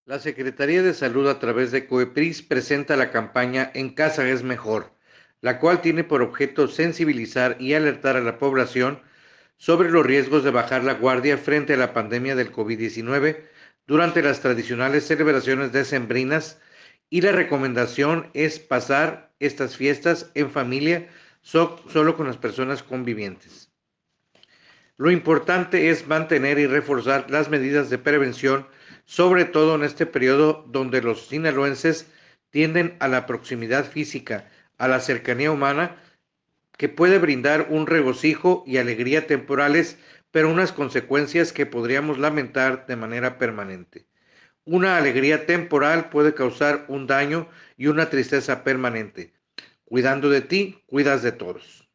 La Secretaría de Salud a través de COEPRIS presenta la campaña En casa es mejor, la cual tiene por objeto sensibilizar y alertar a la población sobre los riesgos de bajar la guardia frente a la pandemia del COVID-19 durante las tradicionales celebraciones decembrinas, y la recomendación es pasar estas fiestas en familia, solo con las personas convivientes. Lo importante es mantener y reforzar las medidas de prevención, sobre todo en este periodo donde los sinaloenses tienden a la proximidad física, a la cercanía humana, que puede brindar un regocijo y alegría temporales, pero unas consecuencias que podríamos lamentar de manera permanente. Una alegría temporal puede causar un daño y una tristeza permanente. Cuidando de ti, cuidas de todos.